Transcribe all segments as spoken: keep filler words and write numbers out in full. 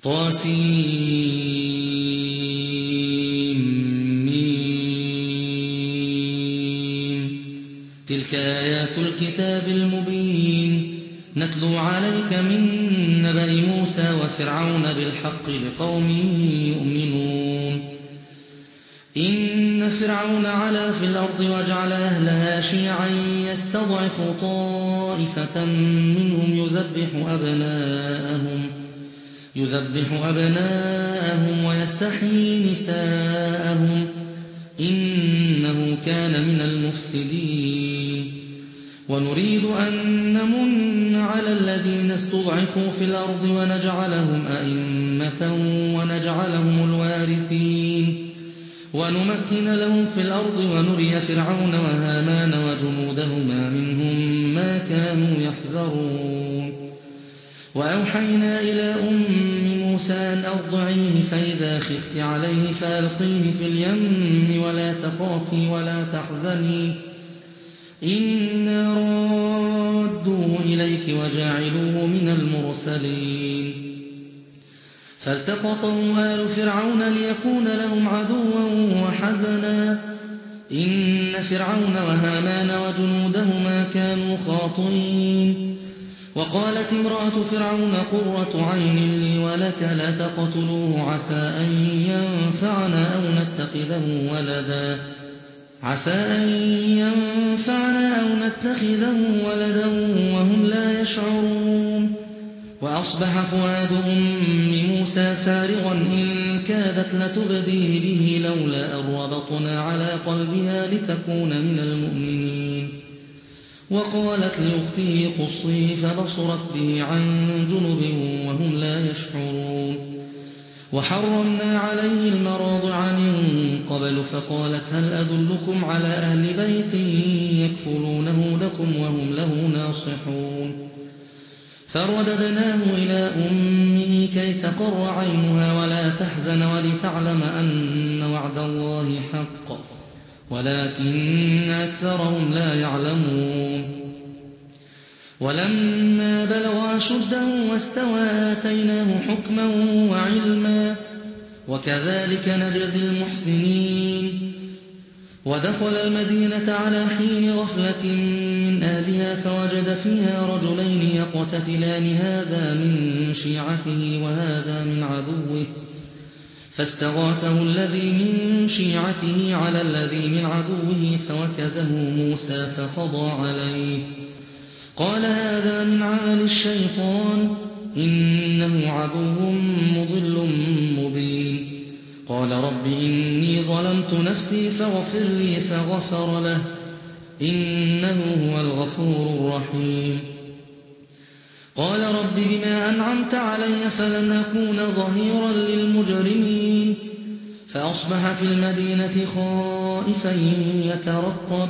طاسيم. تلك آيات الكتاب المبين نتلو عليك من نبأ موسى وفرعون بالحق لقوم يؤمنون. إن فرعون علا في الأرض وجعل أهلها شيعا يستضعف طائفة منهم يذبح أبناءهم يذبح أبناءهم ويستحيي نساءهم إنه كان من المفسدين. ونريد أن نمن على الذين استضعفوا في الأرض ونجعلهم أئمة ونجعلهم الوارثين ونمكن لهم في الأرض ونري فرعون وهامان وجنودهما منهم ما كانوا يحذرون. وأوحينا إلى أم موسى أن أرضعيه فإذا خفت عليه فألقيه في اليم ولا تخافي ولا تحزني إنا رادوه إليك وجاعلوه من المرسلين. فالتقطه آل فرعون ليكون لهم عدوا وحزنا إن فرعون وهامان وجنودهما كانوا خاطئين. وقالت امرأة فرعون قرة عين لي ولك لا تقتلوه عسى أن ينفعنا أو نتخذه ولدا عسى أن ينفعنا أو نتخذه ولدا وهم لا يشعرون. وأصبح فؤاد أم موسى فارغا إن كادت لتبدي به لولا أن ربطنا على قلبها لتكون من المؤمنين. وقالت لأخته قصيه فبصرت به عن جنب وهم لا يشعرون. وحرمنا عليه المراضع من قبل فقالت هل أدلكم على أهل بيت يكفلونه لكم وهم له ناصحون. فرددناه إلى أمه كي تقر عينها ولا تحزن ولتعلم أن وعد الله حق ولكن أكثرهم لا يعلمون. ولما بلغ أشده واستوى آتيناه حكما وعلما وكذلك نجزي المحسنين. ودخل المدينة على حين غفلة من أهلها فوجد فيها رجلين يقتتلان هذا من شيعته وهذا من عدوه فاستغاثه الذي من شيعته على الذي من عدوه فوكزه موسى فقضى عليه. قال هذا من عمل الشيطان إنه عدو مضل مبين. قال رب إني ظلمت نفسي فاغفر لي فغفر له إنه هو الغفور الرحيم. قال رب بما أنعمت علي فلن أكون ظهيرا للمجرمين. فأصبح في المدينة خائفا يترقب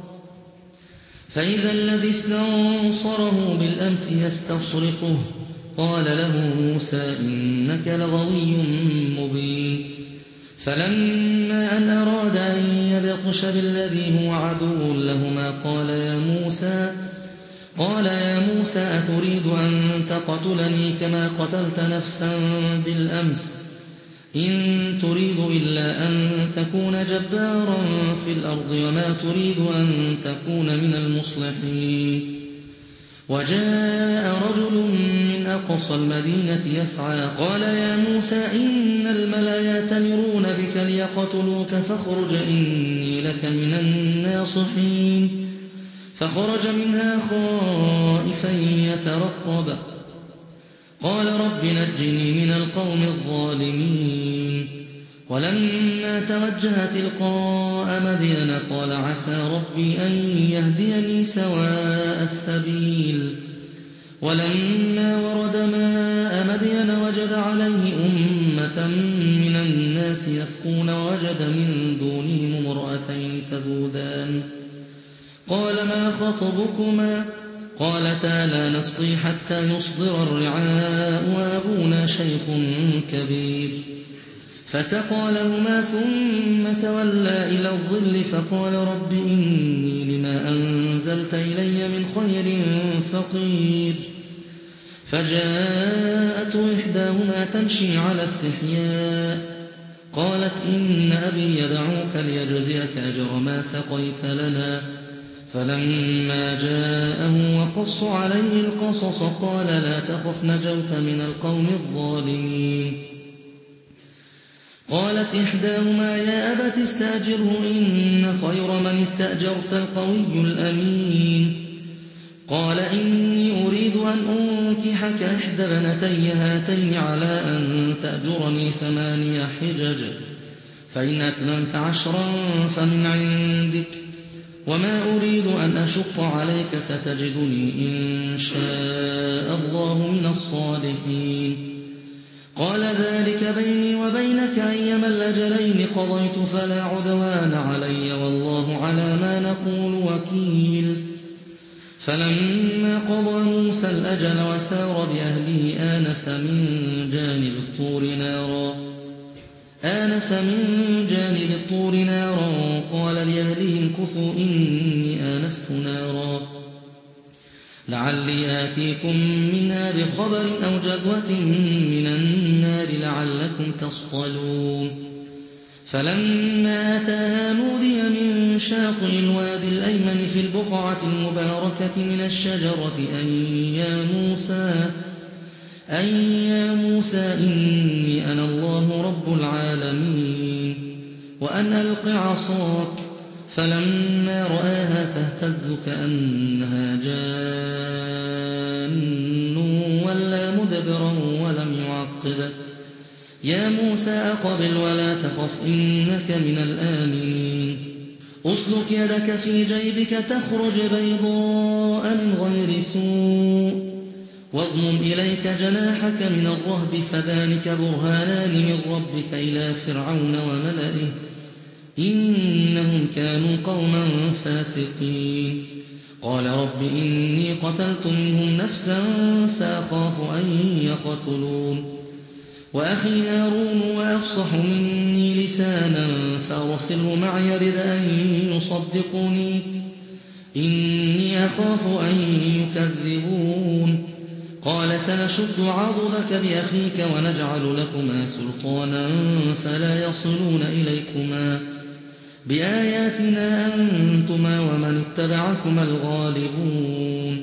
فإذا الذي استنصره بالأمس يستصرخه قال له موسى إنك لغوي مبين. فلما أن أراد أن يبطش بالذي هو عدو لهما قال يا موسى قال يا موسى أتريد أن تقتلني كما قتلت نفسا بالأمس إن تريد إلا أن تكون جبارا في الأرض وما تريد أن تكون من المصلحين. وجاء رجل من أقصى المدينة يسعى قال يا موسى إن الملأ يأتمرون بك ليقتلوك فاخرج إني لك من الناصحين. فخرج منها خائفا يترقب قال رب نجني من القوم الظالمين. ولما توجه تلقاء مدين قال عسى ربي أن يهديني سواء السبيل. ولما ورد ماء مدين وجد عليه أمة من الناس يسقون ووجد من دونهم امرأتين تذودان قال ما خطبكما قالتا لا نسقي حتى يصدر الرعاء وأبونا شيخ كبير. فسقى لهما ثم تولى إلى الظل فقال رب إني لما أنزلت إلي من خير فقير. فجاءته إحداهما تمشي على استحياء قالت إن أبي يدعوك ليجزيك أجر ما سقيت لنا. فلما جاءه وقص عليه القصص قال لا تخف نجوت من القوم الظالمين. قالت إحداهما يا أبت استأجره إن خير من استأجرت القوي الأمين. قال إني أريد أن أنكحك إحدى بنتي هاتين على أن تأجرني ثماني حجج فإن أتممت عشرا فمن عندك وما أريد أن أشق عليك ستجدني إن شاء الله من الصالحين. قال ذلك بيني وبينك أيما الأجلين قضيت فلا عدوان علي والله على ما نقول وكيل. فلما قضى موسى الأجل وسار بأهله آنس من جانب الطور نارا آنس من جانب الطور نارا قال لأهلهم كثوا إني آنست نارا لعلي آتيكم منها بخبر أو جذوة من النار لعلكم تصطلون. فلما أتاها نودي من شاطئ الوادي الأيمن في البقعة المباركة من الشجرة أن يا موسى أن يا موسى إني أنا الله رب العالمين وأن ألق عصاك. فلما رآها تهتز كأنها جان ولا مدبرا ولم يعقب. يا موسى أقبل ولا تخف إنك من الآمنين. أسلك يدك في جيبك تخرج بيضاء من غير سوء واضمم إليك جناحك من الرهب فذلك برهانان من ربك إلى فرعون وملئه إنهم كانوا قوما فاسقين. قال رب إني قتلت منهم نفسا فأخاف أن يقتلون وأخي هارون وأفصح مني لسانا فأرسله معي يرد أن يصدقني إني أخاف أن يكذبون. قال سنشد عضدك بأخيك ونجعل لكما سلطانا فلا يصلون إليكما بآياتنا أنتما ومن اتبعكما الغالبون.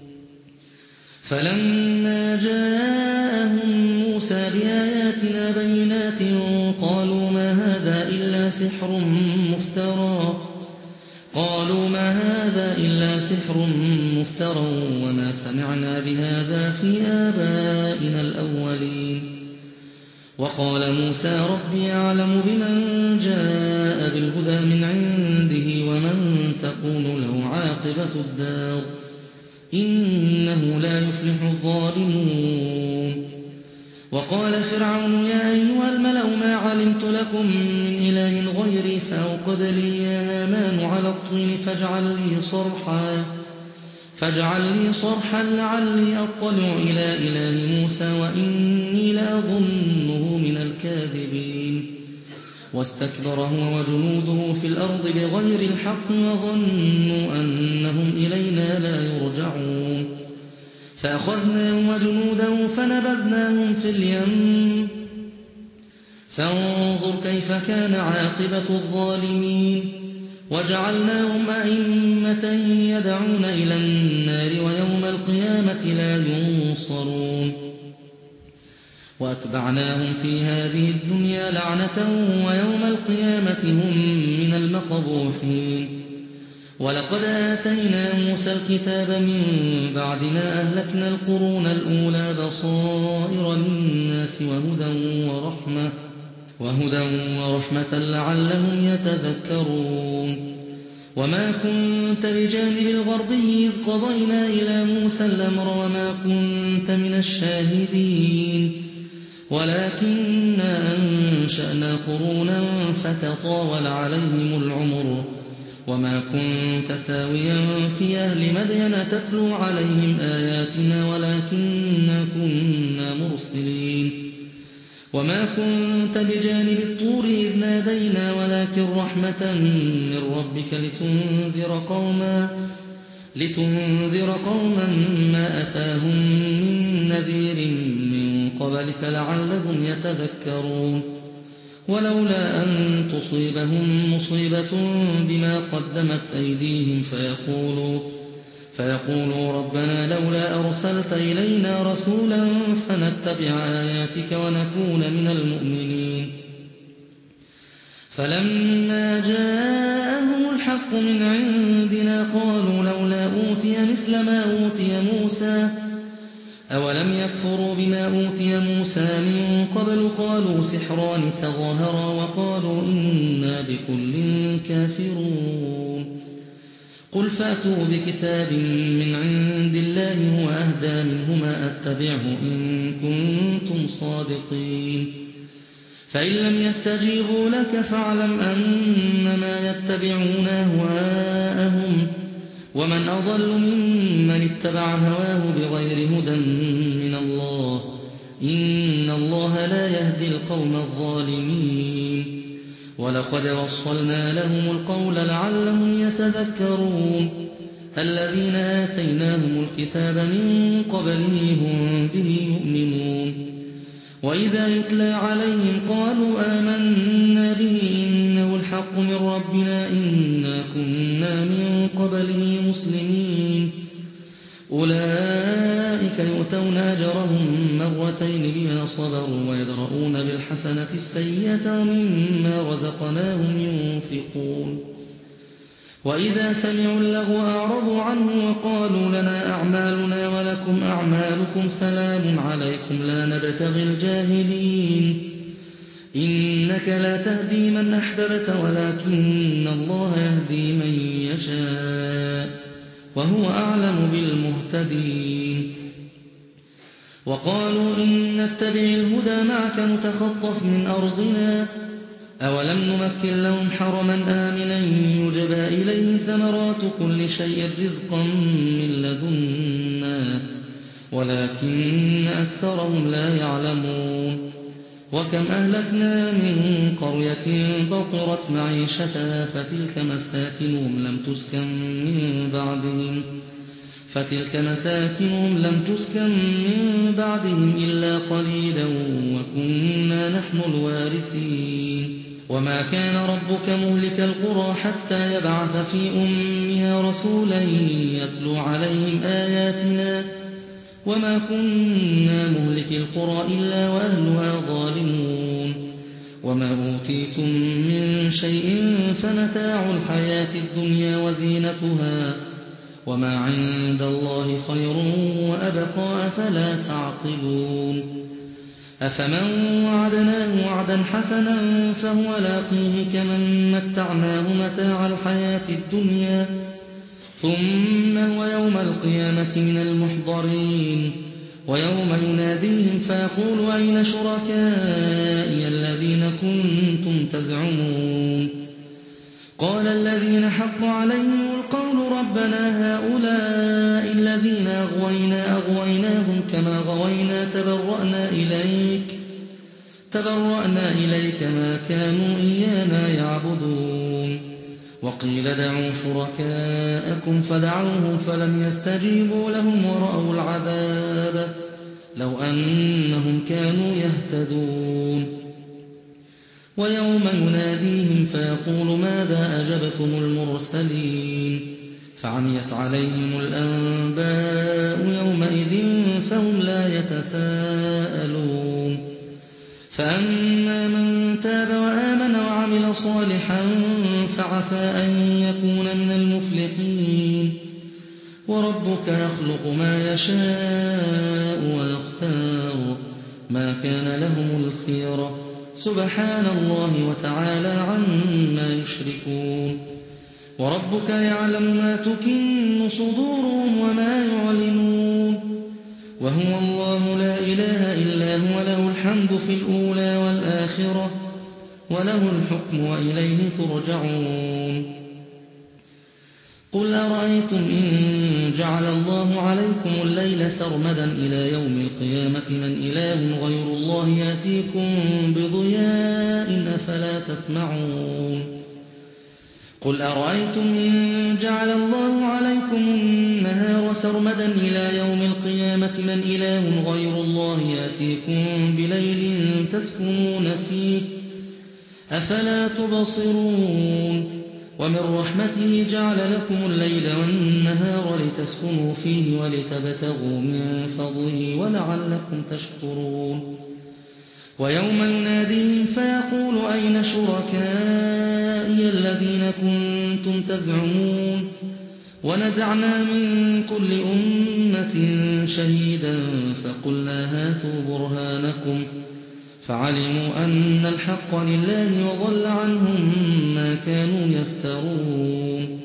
فلما جاءهم موسى بآياتنا بينات قالوا ما هذا إلا سحر مفترى قالوا ما هذا إلا سحر مفترى وما سمعنا بهذا في آبائنا الأولين. وقال موسى ربي أعلم بمن جاء بالهدى من عنده ومن تكون له عاقبة الدار إنه لا يفلح الظالمون. وقال فرعون يا أيها الملأ ما علمت لكم من إله غيري فأوقد لي يا هامان على الطين فاجعل لي صرحا فاجعل لي صرحا لعلي أطلع إلى إله موسى وإني لأظنه من الكاذبين. واستكبر هو وجنوده في الأرض بغير الحق وظنوا أنهم إلينا لا يرجعون. فأخذناهم وجنوده فنبذناهم في اليم فانظر كيف كان عاقبة الظالمين. وجعلناهم أئمة يدعون إلى النار ويوم القيامة لا ينصرون. وأتبعناهم في هذه الدنيا لعنة ويوم القيامة هم من المقبوحين. ولقد آتينا موسى الكتاب من بعد ما أهلكنا القرون الأولى بصائر للناس وهدى ورحمة وهدى ورحمة لعلهم يتذكرون. وما كنت بجانب الغربي إذ قضينا إلى موسى الأمر وما كنت من الشاهدين ولكننا أنشأنا قرونا فتطاول عليهم العمر وما كنت ثاويا في أهل مدين تتلو عليهم آياتنا ولكننا كنا مرسلين. وما كنت بجانب الطور إذ نادينا ولكن رحمة من ربك لتنذر قوما لتنذر قوما ما أتاهم من نذير من قبلك لعلهم يتذكرون ولولا أن تصيبهم مصيبة بما قدمت أيديهم فيقولوا, فيقولوا ربنا لولا أرسلت إلينا رسولا فنتبع آياتك ونكون من المؤمنين فلما جاءهم الحق من عندنا قالوا لولا أوتي مثل ما أوتي موسى أولم يكفروا بما أوتي موسى من قبل قالوا سحران تظاهرا وقالوا إنا بكل كافرون قل فأتوا بكتاب من عند الله هو أهدى منهما أتبعه إن كنتم صادقين فإن لم يستجيبوا لك فاعلم أنما يتبعون أهواءهم ومن أضل ممن اتبع هواه بغير هدى من الله إن الله لا يهدي القوم الظالمين ولقد وصلنا لهم القول لعلهم يتذكرون الذين آتيناهم الكتاب من قبله هم به يؤمنون وإذا يتلى عليهم قالوا آمنا به إنه الحق من ربنا إنا كنا من قبله مسلمين أولئك يؤتون أجرهم مرتين بما صبروا ويدرؤون بالحسنة السيئة ومما رزقناهم ينفقون وإذا سمعوا اللغو أعرضوا عنه وقالوا لنا أعمالنا ولكم أعمالكم سلام عليكم لا نبتغي الجاهلين إنك لا تهدي من أحببت ولكن الله يهدي من يشاء وهو أعلم بالمهتدين وقالوا إن نتبع الهدى معك نتخطف من أرضنا أولم نمكن لهم حرما آمنا يجبى إليه ثمرات كل شيء رزقا من لدنا ولكن أكثرهم لا يعلمون وكم أهلكنا من قرية بطرت معيشتها فتلك مساكنهم لم تسكن من بعدهم فتلك مساكنهم لم تسكن من بعدهم إلا قليلا وكنا نحن الوارثين وما كان ربك مهلك القرى حتى يبعث في أمها رسولا يتلو عليهم آياتنا وما كنا مهلك القرى إلا وأهلها ظالمون وما أوتيتم من شيء فمتاع الحياة الدنيا وزينتها وما عند الله خير وأبقى أفلا تعقلون أفمن وعدناه وعدا حسنا فهو لاقيه كمن متعناه متاع الحياة الدنيا ثم هو يوم القيامة من المحضرين ويوم يناديهم فيقول أين شركائي الذين كنتم تزعمون قال الذين حق عليهم القول ربنا هؤلاء الذين أغوينا أغويناهم كما غوينا تبرأنا إليك تبرأنا إليك ما كانوا إيانا يعبدون وقيل دعوا شركاءكم فدعوهم فلم يستجيبوا لهم ورأوا العذاب لو أنهم كانوا يهتدون ويوم يناديهم فيقول ماذا أجبتم المرسلين فعميت عليهم الأنباء يومئذ فهم لا يتساءلون فأما من تاب وآمن وعمل صالحا فعسى أن يكون من المفلحين وربك يخلق ما يشاء ويختار ما كان لهم الخيرة سبحان الله وتعالى عما يشركون وربك يعلم ما تكن صدورهم وما يعلنون وهو الله لا إله إلا هو له الحمد في الأولى والآخرة وله الحكم وإليه ترجعون قل أرأيتم إن جعل الله عليكم الليل سرمدا إلى يوم القيامة من إله غير الله يأتيكم بضياء أفلا تسمعون قل أرأيتم إن جعل الله عليكم سرمدا إلى يوم القيامة من إله غير الله يأتيكم بليل تسكنون فيه أفلا تبصرون ومن رحمته جعل لكم الليل والنهار لتسكنوا فيه ولتبتغوا من فضله ولعلكم تشكرون ويوم يناديهم فيقول أين شركائي الذين كنتم تزعمون ونزعنا من كل أمة شهيدا فقلنا هاتوا برهانكم فعلموا أن الحق لله وضل عنهم ما كانوا يفترون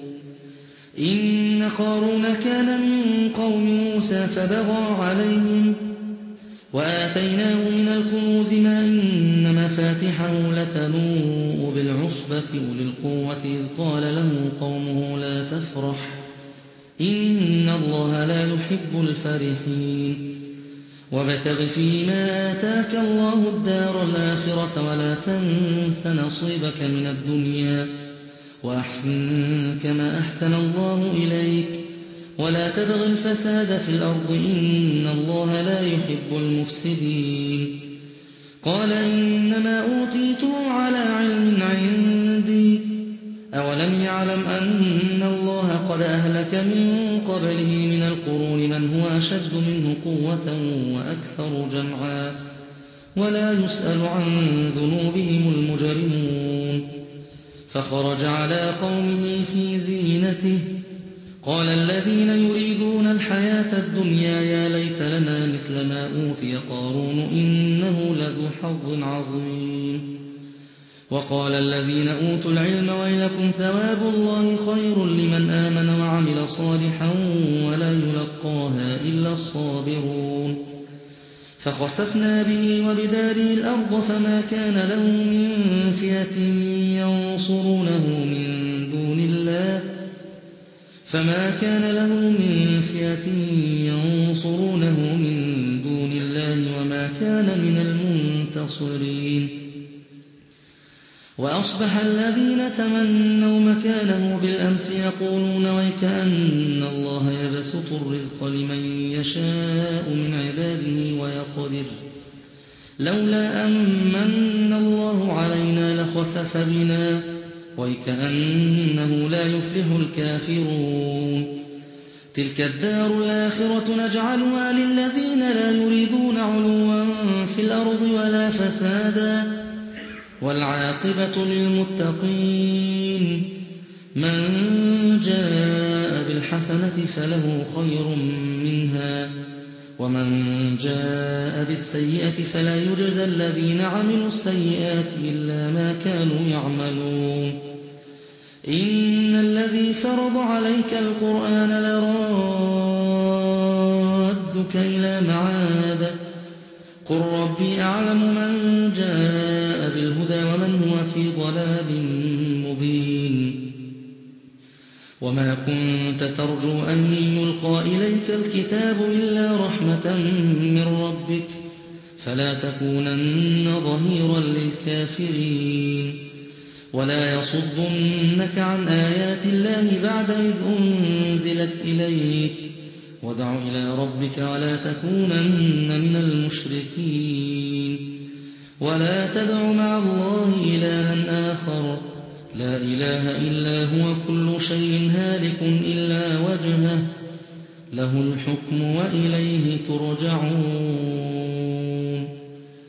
إن قارون كان من قوم موسى فبغى عليهم وآتيناه من الكنوز ما إن مفاتحه لتنوء بالعصبة أولي القوة إذ قال له قومه لا تفرح إن الله لا يحب الفرحين وابتغ فيما آتاك الله الدار الآخرة ولا تنس نصيبك من الدنيا وأحسن كما أحسن الله إليك ولا تبغ الفساد في الأرض إن الله لا يحب المفسدين قال إنما أوتيته على علم عندي أولم يعلم أن الله قد أهلك من قبله من القرون من هو أشد منه قوة وأكثر جمعا ولا يسأل عن ذنوبهم المجرمون فخرج على قومه في زينته قال الذين يريدون الحياة الدنيا يا ليت لنا مثل ما أوتي قارون إنه لذو حظ عظيم وقال الذين أوتوا العلم ويلكم ثواب الله خير لمن آمن وعمل صالحا ولا يلقاها إلا الصابرون فخسفنا به وبداره الأرض فما كان له من فئة ينصرونه من دون الله فما كان له من فئة ينصرونه من دون الله وما كان من المنتصرين وأصبح الذين تمنوا مكانه بالأمس يقولون ويكأن الله يبسط الرزق لمن يشاء من عباده ويقدر لولا أمن الله علينا لخسف بنا ويكأنه لا يفلح الكافرون تلك الدار الآخرة نجعلها للذين لا يريدون علوا في الأرض ولا فسادا والعاقبة للمتقين من جاء بالحسنة فله خير منها ومن جاء بالسيئة فلا يجزى الذين عملوا السيئات إلا ما كانوا يعملون إن الذي فرض عليك القرآن لرادك إلى معاد قل ربي أعلم من جاء بالهدى ومن هو في ضلال مبين وما كنت ترجو أن يلقى إليك الكتاب إلا رحمة من ربك فلا تكونن ظهيرا للكافرين ولا يصدنك عن آيات الله بعد إذ أنزلت إليك وادع إلى ربك ولا تكونن من المشركين ولا تدع مع الله إلها آخر لا إله إلا هو كل شيء هالك إلا وجهه له الحكم وإليه ترجعون